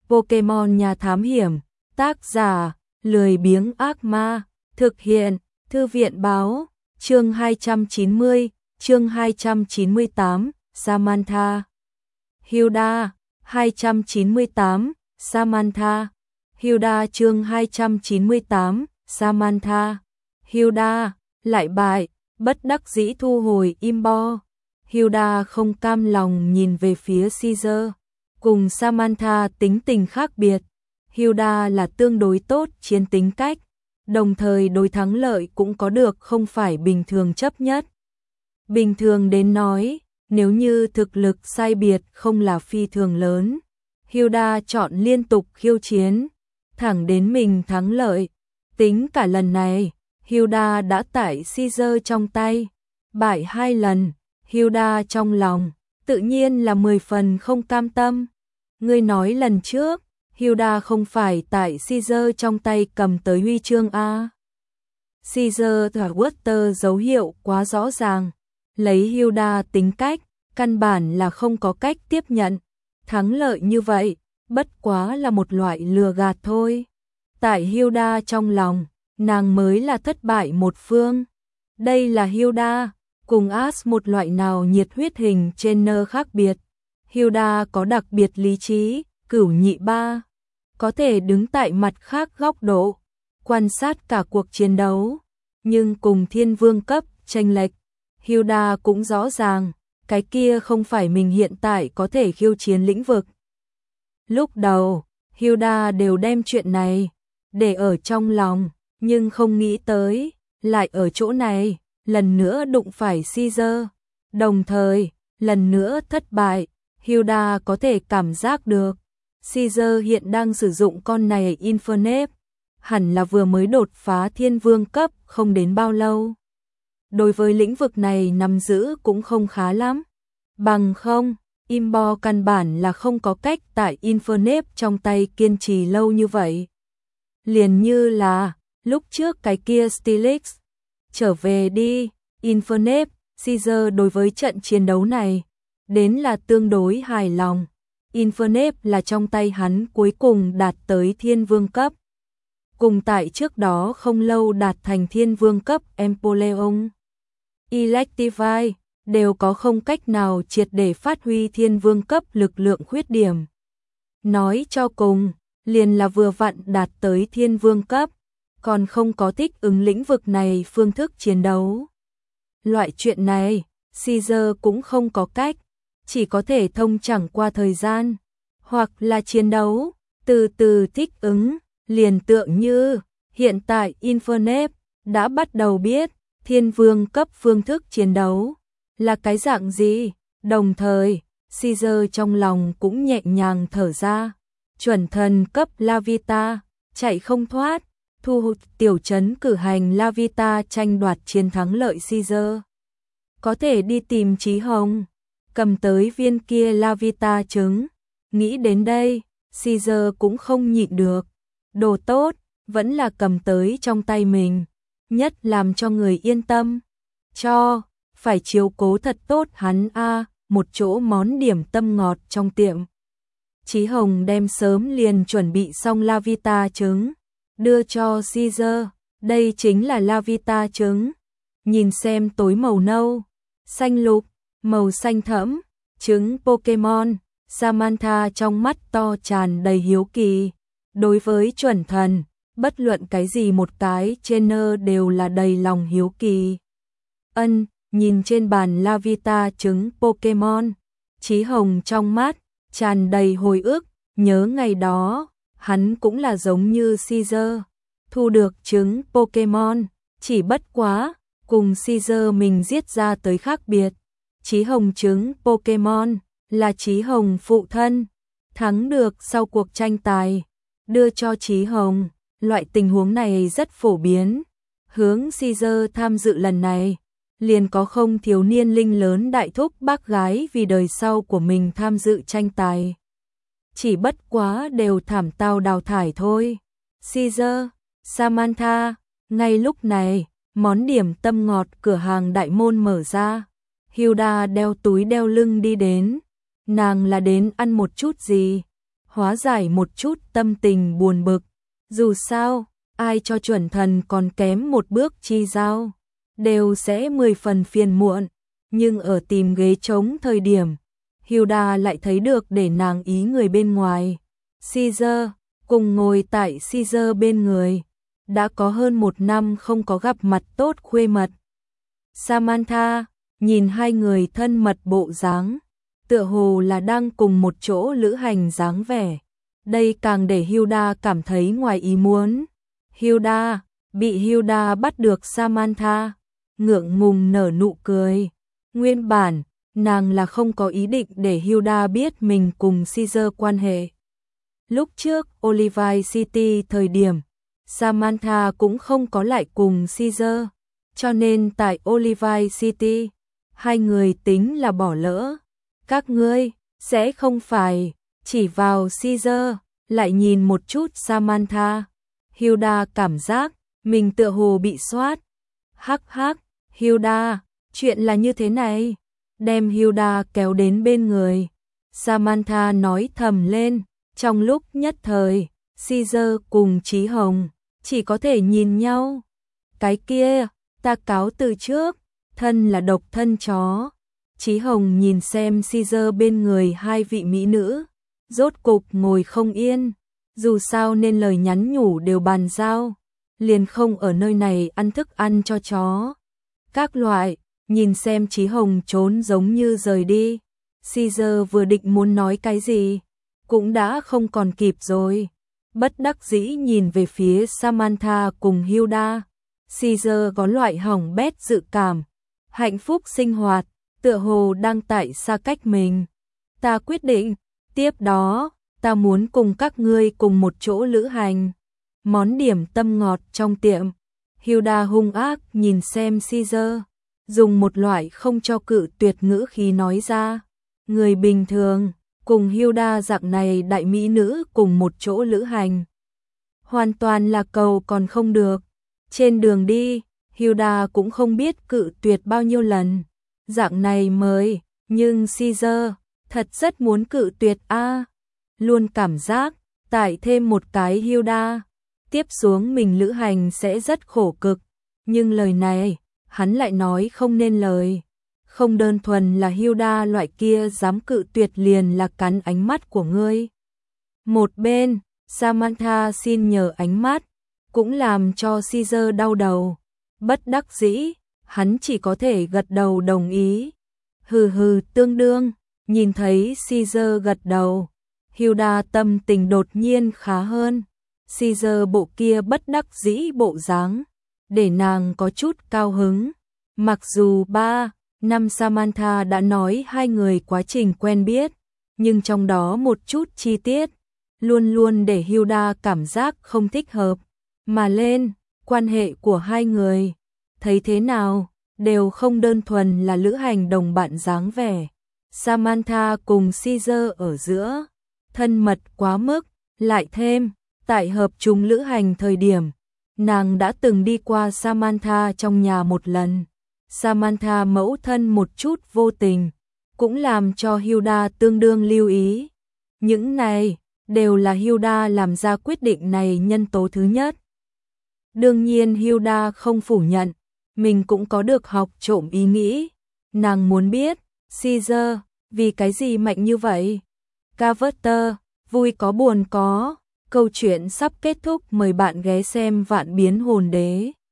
Pokemon nhà thám hiểm, tác giả, lười biếng ác ma, thực hiện, thư viện báo, chương 290, chương 298, Samantha. Hilda, 298, Samantha. Hilda chương 298, Samantha. Hilda, lại bại, bất đắc dĩ thu hồi Imbo. Hilda không cam lòng nhìn về phía Caesar. Cùng Samantha tính tình khác biệt. Hilda là tương đối tốt chiến tính cách, đồng thời đối thắng lợi cũng có được không phải bình thường chấp nhất. Bình thường đến nói, nếu như thực lực sai biệt không là phi thường lớn, Hilda chọn liên tục khiêu chiến, thẳng đến mình thắng lợi. Tính cả lần này, Hilda đã tại Caesar trong tay, bại 2 lần, Hilda trong lòng, tự nhiên là 10 phần không cam tâm. Ngươi nói lần trước, Hilda không phải tại Caesar trong tay cầm tới huy chương A. Caesar và Water dấu hiệu quá rõ ràng, lấy Hilda tính cách, căn bản là không có cách tiếp nhận. Thắng lợi như vậy, bất quá là một loại lừa gạt thôi. Tại Hilda trong lòng, nàng mới là thất bại một phương. Đây là Hilda, cùng Ash một loại nào nhiệt huyết hình trainer khác biệt. Hilda có đặc biệt lý trí, cửu nhị ba, có thể đứng tại mặt khác góc độ, quan sát cả cuộc chiến đấu, nhưng cùng thiên vương cấp chênh lệch, Hilda cũng rõ ràng, cái kia không phải mình hiện tại có thể khiêu chiến lĩnh vực. Lúc đầu, Hilda đều đem chuyện này để ở trong lòng, nhưng không nghĩ tới, lại ở chỗ này, lần nữa đụng phải Caesar, đồng thời, lần nữa thất bại. Hilda có thể cảm giác được, Caesar hiện đang sử dụng con này Infernape, hẳn là vừa mới đột phá thiên vương cấp không đến bao lâu. Đối với lĩnh vực này nắm giữ cũng không khá lắm, bằng không, Imbo căn bản là không có cách tại Infernape trong tay kiên trì lâu như vậy. Liền như là, lúc trước cái kia Steelix, trở về đi, Infernape, Caesar đối với trận chiến đấu này, đến là tương đối hài lòng. Infernape là trong tay hắn cuối cùng đạt tới thiên vương cấp. Cùng tại trước đó không lâu đạt thành thiên vương cấp Empoleon, Electivire, đều có không cách nào triệt để phát huy thiên vương cấp lực lượng khuyết điểm. Nói cho cùng, liền là vừa vặn đạt tới thiên vương cấp, còn không có thích ứng lĩnh vực này phương thức chiến đấu. Loại chuyện này, Caesar cũng không có cách, chỉ có thể thông chẳng qua thời gian, hoặc là chiến đấu, từ từ thích ứng, liền tượng như, hiện tại Infernape đã bắt đầu biết, thiên vương cấp phương thức chiến đấu, là cái dạng gì, đồng thời, Caesar trong lòng cũng nhẹ nhàng thở ra, chuẩn thần cấp Lavita, chạy không thoát, thu hút tiểu trấn cử hành Lavita tranh đoạt chiến thắng lợi Caesar. Có thể đi tìm Chí Hồng, cầm tới viên kia Lavita trứng, nghĩ đến đây, Caesar cũng không nhịn được, đồ tốt, vẫn là cầm tới trong tay mình, nhất làm cho người yên tâm, phải chiếu cố thật tốt hắn a. Một chỗ món điểm tâm ngọt trong tiệm. Chí Hồng đem sớm liền chuẩn bị xong Lavita trứng, đưa cho Caesar, đây chính là Lavita trứng, nhìn xem tối màu nâu, xanh lục, màu xanh thẫm, trứng Pokemon. Samantha trong mắt to tràn đầy hiếu kỳ, đối với chuẩn thần, bất luận cái gì một cái trainer đều là đầy lòng hiếu kỳ. Nhìn trên bàn Lavita trứng Pokemon, Chí Hồng trong mắt tràn đầy hồi ức, nhớ ngày đó, hắn cũng là giống như Caesar, thu được trứng Pokemon, chỉ bất quá, cùng Caesar mình giết ra tới khác biệt. Chí Hồng trứng Pokemon là Chí Hồng phụ thân, thắng được sau cuộc tranh tài, đưa cho Chí Hồng, loại tình huống này rất phổ biến. Hướng Caesar tham dự lần này, liền có không thiếu niên linh lớn đại thúc bác gái vì đời sau của mình tham dự tranh tài. Chỉ bất quá đều thảm tao đào thải thôi. Caesar, Samantha, ngay lúc này, món điểm tâm ngọt cửa hàng đại môn mở ra. Hilda đeo túi đeo lưng đi đến. Nàng là đến ăn một chút gì? hóa giải một chút tâm tình buồn bực. Dù sao, ai cho chuẩn thần còn kém một bước chi giao, đều sẽ 10 phần phiền muộn. Nhưng ở tìm ghế trống thời điểm, Hilda lại thấy được để nàng ý người bên ngoài. Caesar, cùng ngồi tại Caesar bên người. Đã có hơn 1 năm không có gặp mặt tốt khuê mật. Samantha, nhìn hai người thân mật bộ dáng, tựa hồ là đang cùng một chỗ lữ hành dáng vẻ. Đây càng để Hilda cảm thấy ngoài ý muốn. Bị Hilda bắt được Samantha, ngượng ngùng nở nụ cười. Nguyên bản, nàng là không có ý định để Hilda biết mình cùng Caesar quan hệ. Lúc trước Olivine City thời điểm, Samantha cũng không có lại cùng Caesar, cho nên tại Olivine City, hai người tính là bỏ lỡ. Các ngươi sẽ không phải chỉ vào Caesar, lại nhìn một chút Samantha. Hilda cảm giác mình tựa hồ bị soát. Hắc hắc, Hilda, chuyện là như thế này. Đem Hilda kéo đến bên người. Samantha nói thầm lên, trong lúc nhất thời, Caesar cùng Chí Hồng chỉ có thể nhìn nhau. Cái kia, ta cáo từ trước, thân là độc thân chó. Chí Hồng nhìn xem Caesar bên người hai vị mỹ nữ, rốt cục ngồi không yên. Dù sao nên lời nhắn nhủ đều bàn giao, liền không ở nơi này ăn thức ăn cho chó. Các loại, nhìn xem Chí Hồng trốn giống như rời đi. Caesar vừa định muốn nói cái gì, cũng đã không còn kịp rồi. Bất đắc dĩ nhìn về phía Samantha cùng Hilda. Caesar có loại hỏng bét dự cảm. Hạnh phúc sinh hoạt, tựa hồ đang tại xa cách mình. Ta quyết định, tiếp đó, ta muốn cùng các ngươi cùng một chỗ lữ hành. Món điểm tâm ngọt trong tiệm. Hilda hung ác nhìn xem Caesar, dùng một loại không cho cự tuyệt ngữ khí nói ra. Người bình thường, cùng Hilda dạng này đại mỹ nữ cùng một chỗ lữ hành. Hoàn toàn là cầu còn không được. Trên đường đi, Hilda cũng không biết cự tuyệt bao nhiêu lần. Dạng này mời, nhưng Caesar thật rất muốn cự tuyệt a. Luôn cảm giác, tải thêm một cái Hilda, tiếp xuống mình lữ hành sẽ rất khổ cực. Nhưng lời này, hắn lại nói không nên lời. Không đơn thuần là Hilda loại kia dám cự tuyệt liền là cắn ánh mắt của ngươi. Một bên, Samantha xin nhờ ánh mắt, cũng làm cho Caesar đau đầu. Bất đắc dĩ, hắn chỉ có thể gật đầu đồng ý. Hừ hừ tương đương, nhìn thấy Caesar gật đầu, Hilda tâm tình đột nhiên khá hơn. Caesar bộ kia bất đắc dĩ bộ dáng, để nàng có chút cao hứng. Mặc dù 3 năm Samantha đã nói hai người quá trình quen biết, nhưng trong đó một chút chi tiết luôn luôn để Hilda cảm giác không thích hợp. Mà lên, quan hệ của hai người, thấy thế nào, đều không đơn thuần là lữ hành đồng bạn dáng vẻ. Samantha cùng Caesar ở giữa, thân mật quá mức, lại thêm, tại hợp chúng lữ hành thời điểm, nàng đã từng đi qua Samantha trong nhà một lần. Samantha mẫu thân một chút vô tình, cũng làm cho Hilda tương đương lưu ý. Những này, đều là Hilda làm ra quyết định này nhân tố thứ nhất. Đương nhiên Hilda không phủ nhận, mình cũng có được học trộm ý nghĩ. Nàng muốn biết, Caesar, vì cái gì mạnh như vậy? Carter, vui có buồn có, câu chuyện sắp kết thúc, mời bạn ghé xem Vạn Biến Hồn Đế.